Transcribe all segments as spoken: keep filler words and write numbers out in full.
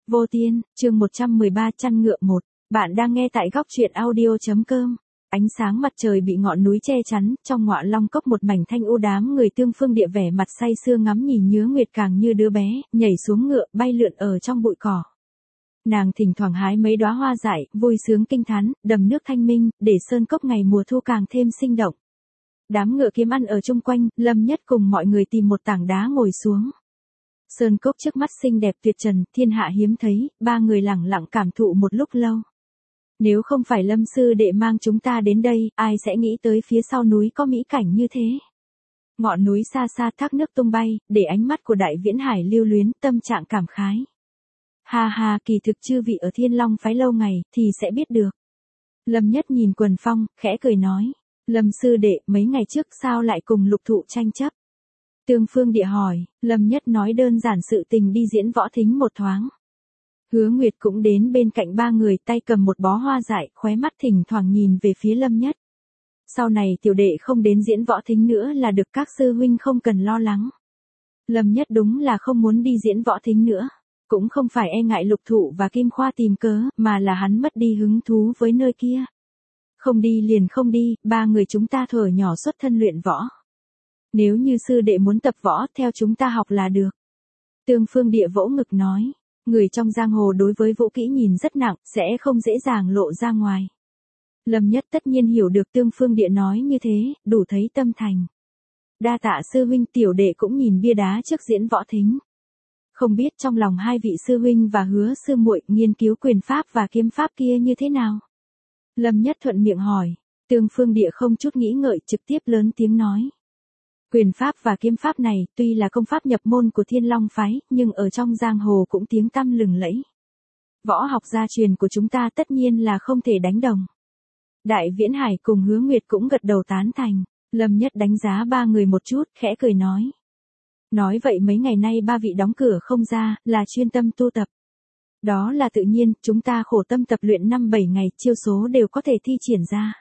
Vô Tiên, chương một trăm mười ba chăn ngựa một. Bạn đang nghe tại góc truyện audio.com. Ánh sáng mặt trời bị ngọn núi che chắn, trong ngọa long cốc một mảnh thanh u đám người Tương Phương Địa vẻ mặt say sưa ngắm nhìn Nhớ Nguyệt càng như đứa bé, nhảy xuống ngựa, bay lượn ở trong bụi cỏ. Nàng thỉnh thoảng hái mấy đóa hoa dại, vui sướng kinh thán, đầm nước thanh minh, để sơn cốc ngày mùa thu càng thêm sinh động. Đám ngựa kiếm ăn ở chung quanh, Lâm Nhất cùng mọi người tìm một tảng đá ngồi xuống. Sơn cốc trước mắt xinh đẹp tuyệt trần, thiên hạ hiếm thấy, ba người lẳng lặng cảm thụ một lúc lâu. Nếu không phải Lâm sư đệ mang chúng ta đến đây, ai sẽ nghĩ tới phía sau núi có mỹ cảnh như thế. Ngọn núi xa xa thác nước tung bay, để ánh mắt của Đại Viễn Hải lưu luyến, tâm trạng cảm khái. Ha ha, kỳ thực chư vị ở Thiên Long phái lâu ngày, thì sẽ biết được. Lâm Nhất nhìn Quần Phong, khẽ cười nói. Lâm sư đệ, mấy ngày trước sao lại cùng Lục Thụ tranh chấp? Tương Phương Địa hỏi, Lâm Nhất nói đơn giản sự tình đi diễn võ thính một thoáng. Hứa Nguyệt cũng đến bên cạnh ba người, tay cầm một bó hoa dại, khóe mắt thỉnh thoảng nhìn về phía Lâm Nhất. Sau này tiểu đệ không đến diễn võ thính nữa là được, các sư huynh không cần lo lắng. Lâm Nhất đúng là không muốn đi diễn võ thính nữa. Cũng không phải e ngại Lục Thụ và Kim Khoa tìm cớ, mà là hắn mất đi hứng thú với nơi kia. Không đi liền không đi, ba người chúng ta thuở nhỏ xuất thân luyện võ. Nếu như sư đệ muốn tập võ, theo chúng ta học là được. Tương Phương Địa vỗ ngực nói, người trong giang hồ đối với vũ kỹ nhìn rất nặng, sẽ không dễ dàng lộ ra ngoài. Lâm Nhất tất nhiên hiểu được Tương Phương Địa nói như thế, đủ thấy tâm thành. Đa tạ sư huynh, tiểu đệ cũng nhìn bia đá trước diễn võ thính. Không biết trong lòng hai vị sư huynh và Hứa sư muội nghiên cứu quyền pháp và kiếm pháp kia như thế nào? Lâm Nhất thuận miệng hỏi, Tương Phương Địa không chút nghĩ ngợi trực tiếp lớn tiếng nói. Quyền pháp và kiếm pháp này tuy là công pháp nhập môn của Thiên Long phái, nhưng ở trong giang hồ cũng tiếng tăm lừng lẫy. Võ học gia truyền của chúng ta tất nhiên là không thể đánh đồng. Đại Viễn Hải cùng Hứa Nguyệt cũng gật đầu tán thành. Lâm Nhất đánh giá ba người một chút, khẽ cười nói. Nói vậy mấy ngày nay ba vị đóng cửa không ra, là chuyên tâm tu tập. Đó là tự nhiên, chúng ta khổ tâm tập luyện năm bảy ngày, chiêu số đều có thể thi triển ra.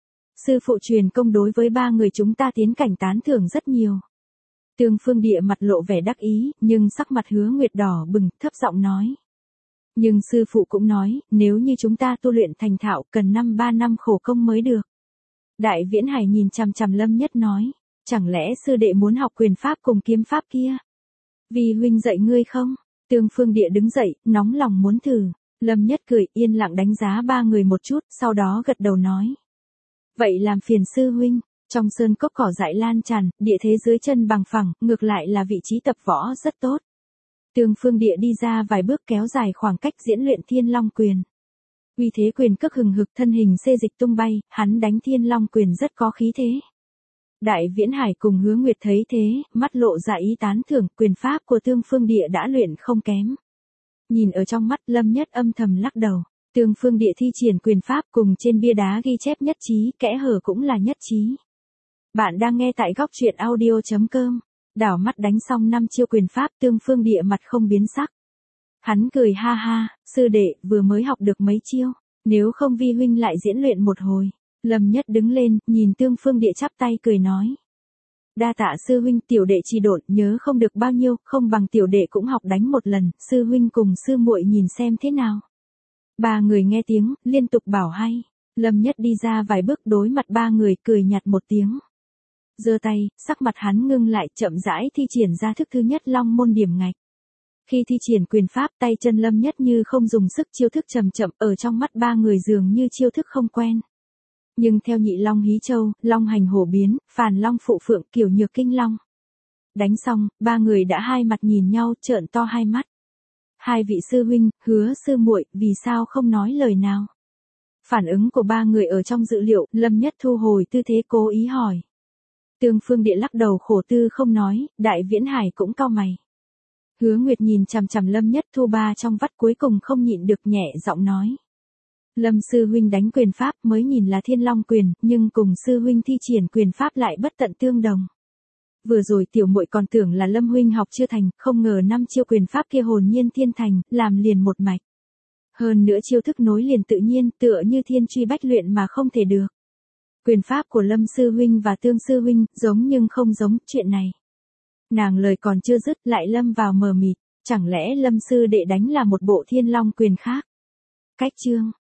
Sư phụ truyền công đối với ba người chúng ta tiến cảnh tán thưởng rất nhiều. Tương Phương Địa mặt lộ vẻ đắc ý, nhưng sắc mặt Hứa Nguyệt đỏ bừng, thấp giọng nói. Nhưng sư phụ cũng nói, nếu như chúng ta tu luyện thành thạo, cần năm ba năm khổ công mới được. Đại Viễn Hải nhìn chằm chằm Lâm Nhất nói, chẳng lẽ sư đệ muốn học quyền pháp cùng kiếm pháp kia? Vì huynh dạy ngươi không? Tương Phương Địa đứng dậy, nóng lòng muốn thử. Lâm Nhất cười, yên lặng đánh giá ba người một chút, sau đó gật đầu nói. Vậy làm phiền sư huynh, trong sơn cốc cỏ dại lan tràn, địa thế dưới chân bằng phẳng, ngược lại là vị trí tập võ rất tốt. Tương Phương Địa đi ra vài bước kéo dài khoảng cách diễn luyện Thiên Long quyền. Uy thế quyền cước hừng hực, thân hình xê dịch tung bay, hắn đánh Thiên Long quyền rất có khí thế. Đại Viễn Hải cùng Hứa Nguyệt thấy thế, mắt lộ ra ý tán thưởng, quyền pháp của Tương Phương Địa đã luyện không kém. Nhìn ở trong mắt, Lâm Nhất âm thầm lắc đầu. Tương Phương Địa thi triển quyền pháp cùng trên bia đá ghi chép nhất trí, kẽ hở cũng là nhất trí. Bạn đang nghe tại góc truyện audio.com. Đảo mắt đánh xong năm chiêu quyền pháp, Tương Phương Địa mặt không biến sắc. Hắn cười ha ha, sư đệ vừa mới học được mấy chiêu, nếu không vi huynh lại diễn luyện một hồi. Lâm Nhất đứng lên, nhìn Tương Phương Địa chắp tay cười nói. Đa tạ sư huynh, tiểu đệ trì độn, nhớ không được bao nhiêu, không bằng tiểu đệ cũng học đánh một lần, sư huynh cùng sư muội nhìn xem thế nào. Ba người nghe tiếng, liên tục bảo hay. Lâm Nhất đi ra vài bước đối mặt ba người, cười nhạt một tiếng. Giơ tay, sắc mặt hắn ngưng lại, chậm rãi thi triển ra thức thứ nhất Long môn điểm ngạch. Khi thi triển quyền pháp, tay chân Lâm Nhất như không dùng sức, chiêu thức chậm chậm, ở trong mắt ba người dường như chiêu thức không quen. Nhưng theo Nhị Long hí châu, Long hành hổ biến, Phàn Long phụ phượng, Kiều nhược kinh long. Đánh xong, ba người đã hai mặt nhìn nhau, trợn to hai mắt. Hai vị sư huynh, Hứa sư muội, vì sao không nói lời nào? Phản ứng của ba người ở trong dự liệu, Lâm Nhất thu hồi tư thế cố ý hỏi. Tương Phương Địa lắc đầu khổ tư không nói, Đại Viễn Hải cũng cau mày. Hứa Nguyệt nhìn chằm chằm Lâm Nhất thu ba trong vắt, cuối cùng không nhịn được nhẹ giọng nói. Lâm sư huynh đánh quyền pháp mới nhìn là Thiên Long quyền, nhưng cùng sư huynh thi triển quyền pháp lại bất tận tương đồng. Vừa rồi tiểu muội còn tưởng là Lâm huynh học chưa thành, không ngờ năm chiêu quyền pháp kia hồn nhiên thiên thành, làm liền một mạch. Hơn nữa chiêu thức nối liền tự nhiên, tựa như thiên truy bách luyện mà không thể được. Quyền pháp của Lâm sư huynh và Tương sư huynh, giống nhưng không giống, chuyện này. Nàng lời còn chưa dứt, lại lâm vào mờ mịt. Chẳng lẽ Lâm sư đệ đánh là một bộ Thiên Long quyền khác? Cách chương